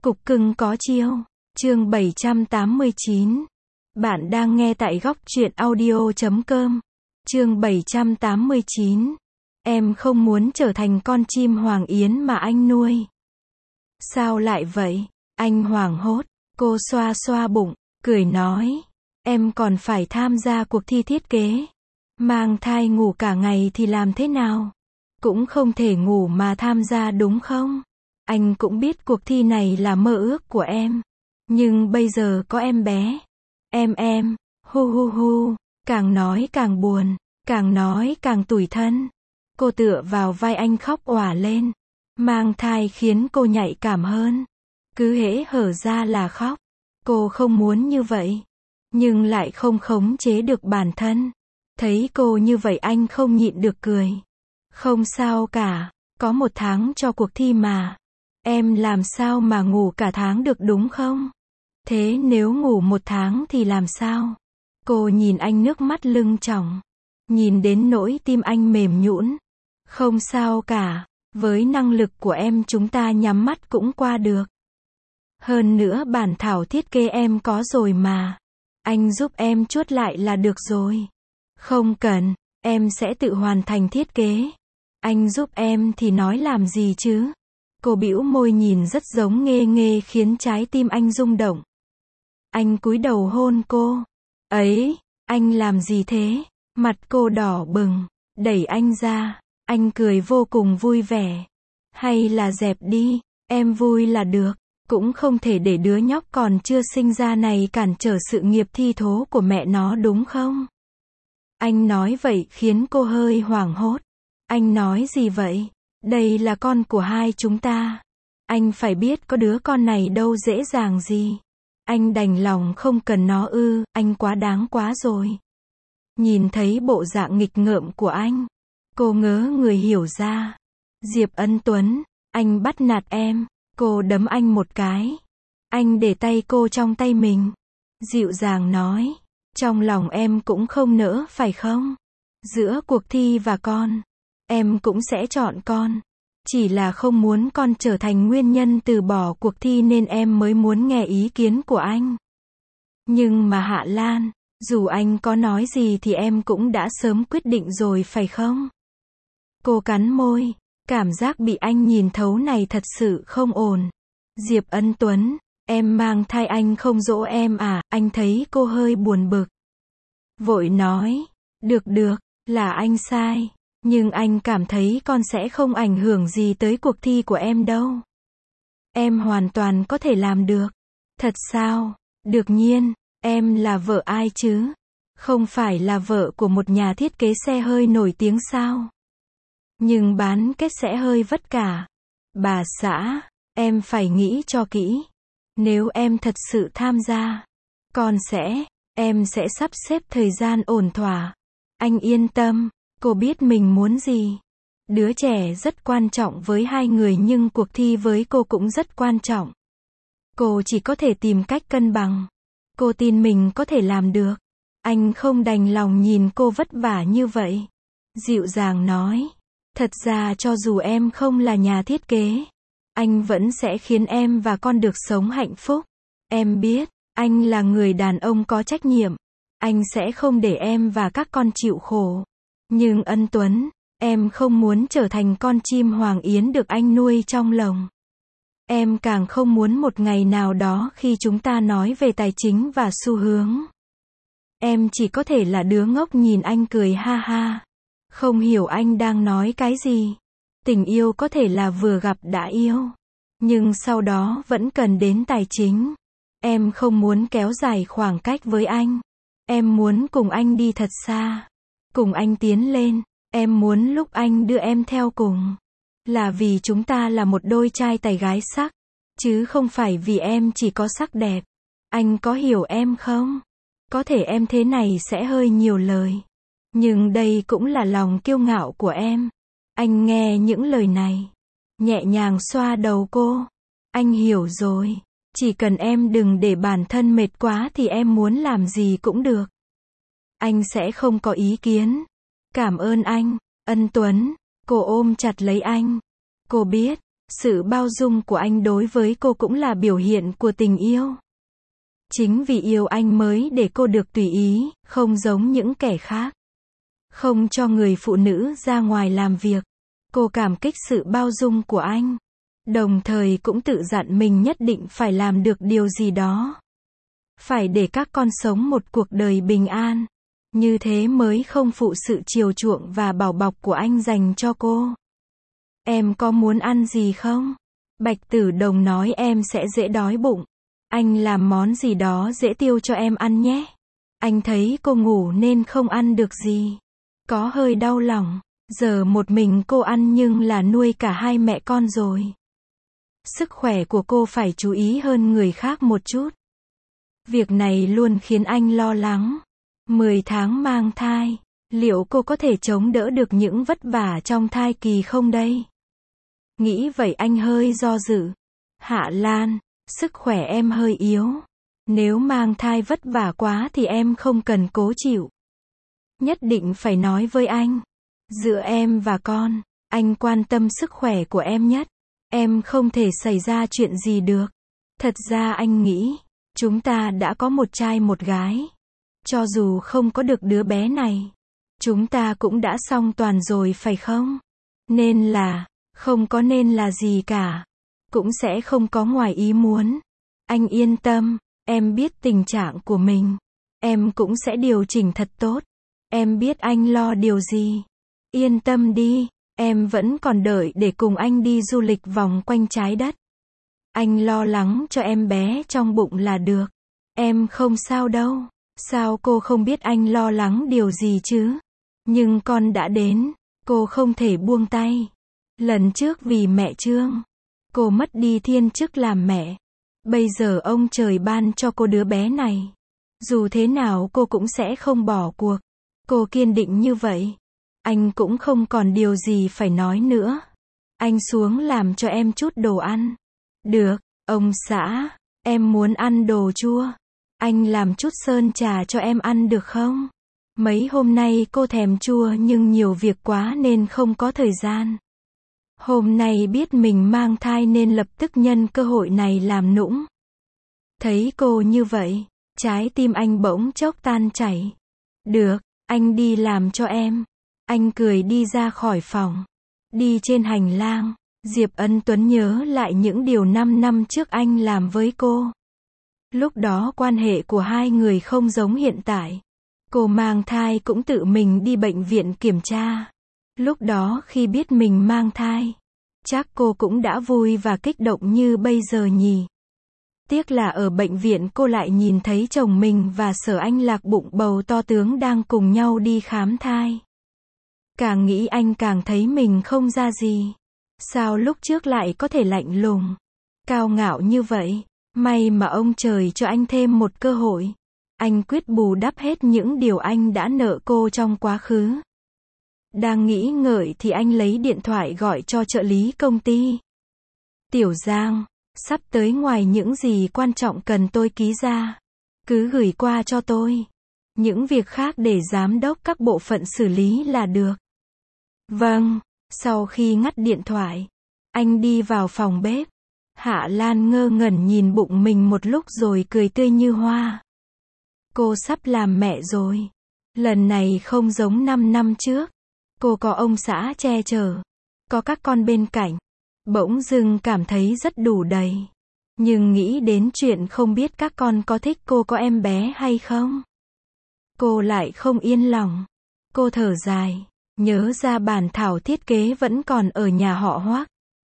Cục cưng có chiêu. Chương 789. Bạn đang nghe tại góc truyện audio.com. Chương 789. Em không muốn trở thành con chim Hoàng Yến mà anh nuôi. Sao lại vậy? Anh hoảng hốt. Cô xoa xoa bụng, cười nói. Em còn phải tham gia cuộc thi thiết kế. Mang thai ngủ cả ngày thì làm thế nào? Cũng không thể ngủ mà tham gia đúng không? Anh cũng biết cuộc thi này là mơ ước của em. Nhưng bây giờ có em bé. Em, hu hu hu, càng nói càng buồn, càng nói càng tủi thân. Cô tựa vào vai anh khóc òa lên. Mang thai khiến cô nhạy cảm hơn. Cứ hễ hở ra là khóc. Cô không muốn như vậy. Nhưng lại không khống chế được bản thân. Thấy cô như vậy anh không nhịn được cười. Không sao cả, có 1 tháng cho cuộc thi mà. Em làm sao mà ngủ cả tháng được đúng không? Thế nếu ngủ 1 tháng thì làm sao? Cô nhìn anh nước mắt lưng tròng. Nhìn đến nỗi tim anh mềm nhũn. Không sao cả, với năng lực của em chúng ta nhắm mắt cũng qua được. Hơn nữa bản thảo thiết kế em có rồi mà. Anh giúp em chuốt lại là được rồi. Không cần, em sẽ tự hoàn thành thiết kế. Anh giúp em thì nói làm gì chứ? Cô bĩu môi nhìn rất giống Nghê Nghê khiến trái tim anh rung động. Anh cúi đầu hôn cô. Ấy, anh làm gì thế? Mặt cô đỏ bừng, đẩy anh ra. Anh cười vô cùng vui vẻ. Hay là dẹp đi, em vui là được. Cũng không thể để đứa nhóc còn chưa sinh ra này cản trở sự nghiệp thi thố của mẹ nó đúng không? Anh nói vậy khiến cô hơi hoảng hốt. Anh nói gì vậy? Đây là con của hai chúng ta. Anh phải biết có đứa con này đâu dễ dàng gì. Anh đành lòng không cần nó ư, anh quá đáng quá rồi. Nhìn thấy bộ dạng nghịch ngợm của anh. Cô ngớ người hiểu ra. Diệp Ân Tuấn, anh bắt nạt em. Cô đấm anh một cái. Anh để tay cô trong tay mình. Dịu dàng nói. Trong lòng em cũng không nỡ phải không? Giữa cuộc thi và con, em cũng sẽ chọn con. Chỉ là không muốn con trở thành nguyên nhân từ bỏ cuộc thi nên em mới muốn nghe ý kiến của anh. Nhưng mà Hạ Lan, dù anh có nói gì thì em cũng đã sớm quyết định rồi phải không? Cô cắn môi. Cảm giác bị anh nhìn thấu này thật sự không ổn. Diệp Ân Tuấn, em mang thai anh không dỗ em à? Anh thấy cô hơi buồn bực. Vội nói, được, là anh sai. Nhưng anh cảm thấy con sẽ không ảnh hưởng gì tới cuộc thi của em đâu. Em hoàn toàn có thể làm được. Thật sao? Đương nhiên, em là vợ ai chứ? Không phải là vợ của một nhà thiết kế xe hơi nổi tiếng sao? Nhưng bán kết sẽ hơi vất vả. Bà xã, em phải nghĩ cho kỹ. Nếu em thật sự tham gia, em sẽ sắp xếp thời gian ổn thỏa. Anh yên tâm, cô biết mình muốn gì. Đứa trẻ rất quan trọng với hai người nhưng cuộc thi với cô cũng rất quan trọng. Cô chỉ có thể tìm cách cân bằng. Cô tin mình có thể làm được. Anh không đành lòng nhìn cô vất vả như vậy. Dịu dàng nói. Thật ra cho dù em không là nhà thiết kế, anh vẫn sẽ khiến em và con được sống hạnh phúc. Em biết, anh là người đàn ông có trách nhiệm. Anh sẽ không để em và các con chịu khổ. Nhưng Ân Tuấn, em không muốn trở thành con chim Hoàng Yến được anh nuôi trong lồng. Em càng không muốn một ngày nào đó khi chúng ta nói về tài chính và xu hướng. Em chỉ có thể là đứa ngốc nhìn anh cười ha ha. Không hiểu anh đang nói cái gì. Tình yêu có thể là vừa gặp đã yêu. Nhưng sau đó vẫn cần đến tài chính. Em không muốn kéo dài khoảng cách với anh. Em muốn cùng anh đi thật xa. Cùng anh tiến lên. Em muốn lúc anh đưa em theo cùng. Là vì chúng ta là một đôi trai tài gái sắc. Chứ không phải vì em chỉ có sắc đẹp. Anh có hiểu em không? Có thể em thế này sẽ hơi nhiều lời. Nhưng đây cũng là lòng kiêu ngạo của em. Anh nghe những lời này. Nhẹ nhàng xoa đầu cô. Anh hiểu rồi. Chỉ cần em đừng để bản thân mệt quá thì em muốn làm gì cũng được. Anh sẽ không có ý kiến. Cảm ơn anh, Ân Tuấn. Cô ôm chặt lấy anh. Cô biết, Sự bao dung của anh đối với cô cũng là biểu hiện của tình yêu. Chính vì yêu anh mới để cô được tùy ý, không giống những kẻ khác. Không cho người phụ nữ ra ngoài làm việc. Cô cảm kích sự bao dung của anh. Đồng thời cũng tự dặn mình nhất định phải làm được điều gì đó. Phải để các con sống một cuộc đời bình an. Như thế mới không phụ sự chiều chuộng và bảo bọc của anh dành cho cô. Em có muốn ăn gì không? Bạch Tử Đồng nói em sẽ dễ đói bụng. Anh làm món gì đó dễ tiêu cho em ăn nhé. Anh thấy cô ngủ nên không ăn được gì. Có hơi đau lòng. Giờ một mình cô ăn nhưng là nuôi cả hai mẹ con rồi. Sức khỏe của cô phải chú ý hơn người khác một chút. Việc này luôn khiến anh lo lắng. 10 tháng mang thai, liệu cô có thể chống đỡ được những vất vả trong thai kỳ không đây? Nghĩ vậy anh hơi do dự. Hạ Lan, sức khỏe em hơi yếu. Nếu mang thai vất vả quá thì em không cần cố chịu. Nhất định phải nói với anh. Giữa em và con, anh quan tâm sức khỏe của em nhất. Em không thể xảy ra chuyện gì được. Thật ra anh nghĩ, chúng ta đã có một trai một gái. Cho dù không có được đứa bé này, chúng ta cũng đã xong toàn rồi phải không? Nên là, không có nên là gì cả. Cũng sẽ không có ngoài ý muốn. Anh yên tâm, em biết tình trạng của mình. Em cũng sẽ điều chỉnh thật tốt. Em biết anh lo điều gì. Yên tâm đi, em vẫn còn đợi để cùng anh đi du lịch vòng quanh trái đất. Anh lo lắng cho em bé trong bụng là được. Em không sao đâu. Sao cô không biết anh lo lắng điều gì chứ? Nhưng con đã đến, cô không thể buông tay. Lần trước vì mẹ Trương, cô mất đi thiên chức làm mẹ. Bây giờ ông trời ban cho cô đứa bé này. Dù thế nào cô cũng sẽ không bỏ cuộc. Cô kiên định như vậy. Anh cũng không còn điều gì phải nói nữa. Anh xuống làm cho em chút đồ ăn. Được, ông xã, em muốn ăn đồ chua. Anh làm chút sơn trà cho em ăn được không? Mấy hôm nay cô thèm chua nhưng nhiều việc quá nên không có thời gian. Hôm nay biết mình mang thai nên lập tức nhân cơ hội này làm nũng. Thấy cô như vậy, trái tim anh bỗng chốc tan chảy. Được, anh đi làm cho em. Anh cười đi ra khỏi phòng. Đi trên hành lang, Diệp Ân Tuấn nhớ lại những điều 5 năm trước anh làm với cô. Lúc đó quan hệ của hai người không giống hiện tại. Cô mang thai cũng tự mình đi bệnh viện kiểm tra. Lúc đó khi biết mình mang thai, chắc cô cũng đã vui và kích động như bây giờ nhỉ. Tiếc là ở bệnh viện cô lại nhìn thấy chồng mình và Sở Anh Lạc bụng bầu to tướng đang cùng nhau đi khám thai. Càng nghĩ anh càng thấy mình không ra gì. Sao lúc trước lại có thể lạnh lùng, cao ngạo như vậy? May mà ông trời cho anh thêm một cơ hội. Anh quyết bù đắp hết những điều anh đã nợ cô trong quá khứ. Đang nghĩ ngợi thì anh lấy điện thoại gọi cho trợ lý công ty. Tiểu Giang, sắp tới ngoài những gì quan trọng cần tôi ký ra, cứ gửi qua cho tôi. Những việc khác để giám đốc các bộ phận xử lý là được. Vâng, sau khi ngắt điện thoại, anh đi vào phòng bếp. Hạ Lan ngơ ngẩn nhìn bụng mình một lúc rồi cười tươi như hoa. Cô sắp làm mẹ rồi. Lần này không giống 5 năm trước. Cô có ông xã che chở, có các con bên cạnh. Bỗng dưng cảm thấy rất đủ đầy. Nhưng nghĩ đến chuyện không biết các con có thích cô có em bé hay không, cô lại không yên lòng. Cô thở dài, nhớ ra bản thảo thiết kế vẫn còn ở nhà họ Hoắc.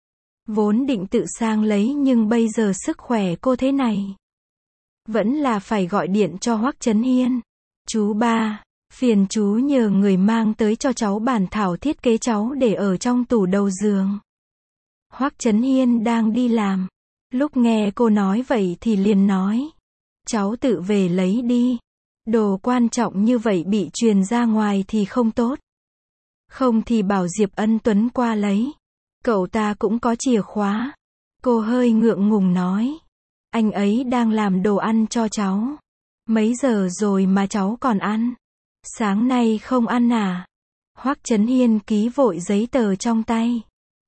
Vốn định tự sang lấy nhưng bây giờ sức khỏe cô thế này, vẫn là phải gọi điện cho Hoắc Chấn Hiên. Chú ba, phiền chú nhờ người mang tới cho cháu bản thảo thiết kế cháu để ở trong tủ đầu giường. Hoắc Chấn Hiên đang đi làm. Lúc nghe cô nói vậy thì liền nói. Cháu tự về lấy đi. Đồ quan trọng như vậy bị truyền ra ngoài thì không tốt. Không thì bảo Diệp Ân Tuấn qua lấy. Cậu ta cũng có chìa khóa. Cô hơi ngượng ngùng nói. Anh ấy đang làm đồ ăn cho cháu. Mấy giờ rồi mà cháu còn ăn? Sáng nay không ăn à? Hoắc Chấn Hiên ký vội giấy tờ trong tay.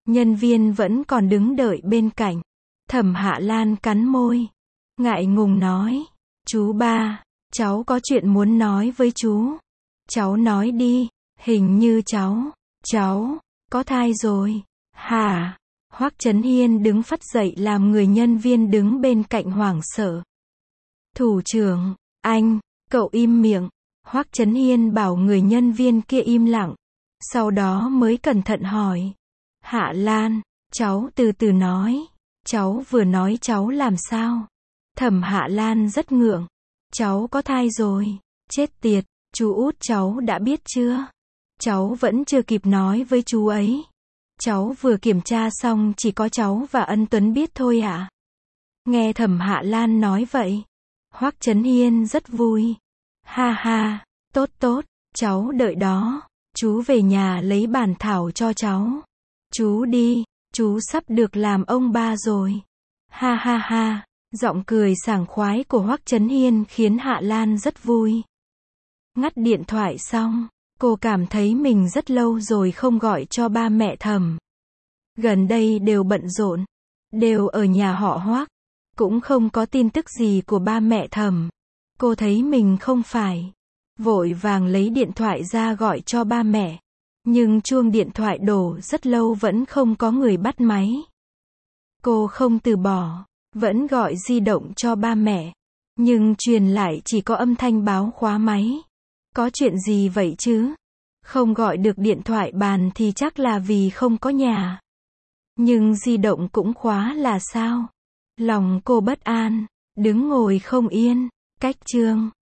Nhân viên vẫn còn đứng đợi bên cạnh. Thẩm Hạ Lan cắn môi, ngại ngùng nói, chú ba, cháu có chuyện muốn nói với chú. Cháu nói đi, hình như cháu, có thai rồi. Hả? Hoắc Chấn Hiên đứng phắt dậy làm người nhân viên đứng bên cạnh hoảng sợ. Thủ trưởng, cậu im miệng. Hoắc Chấn Hiên bảo người nhân viên kia im lặng. Sau đó mới cẩn thận hỏi. Hạ Lan, cháu từ từ nói. Cháu vừa nói cháu làm sao? Thẩm Hạ Lan rất ngượng. Cháu có thai rồi. Chết tiệt, chú út cháu đã biết chưa? Cháu vẫn chưa kịp nói với chú ấy. Cháu vừa kiểm tra xong chỉ có cháu và Ân Tuấn biết thôi ạ. Nghe Thẩm Hạ Lan nói vậy, Hoắc Chấn Hiên rất vui. Ha ha, tốt, cháu đợi đó. Chú về nhà lấy bản thảo cho cháu. Chú đi, chú sắp được làm ông ba rồi. Ha ha ha, giọng cười sảng khoái của Hoắc Chấn Hiên khiến Hạ Lan rất vui. Ngắt điện thoại xong, cô cảm thấy mình rất lâu rồi không gọi cho ba mẹ Thẩm. Gần đây đều bận rộn, đều ở nhà họ Hoắc, cũng không có tin tức gì của ba mẹ Thẩm. Cô thấy mình không phải, vội vàng lấy điện thoại ra gọi cho ba mẹ. Nhưng chuông điện thoại đổ rất lâu vẫn không có người bắt máy. Cô không từ bỏ, vẫn gọi di động cho ba mẹ. Nhưng truyền lại chỉ có âm thanh báo khóa máy. Có chuyện gì vậy chứ? Không gọi được điện thoại bàn thì chắc là vì không có nhà. Nhưng di động cũng khóa là sao? Lòng cô bất an, đứng ngồi không yên. Cách chương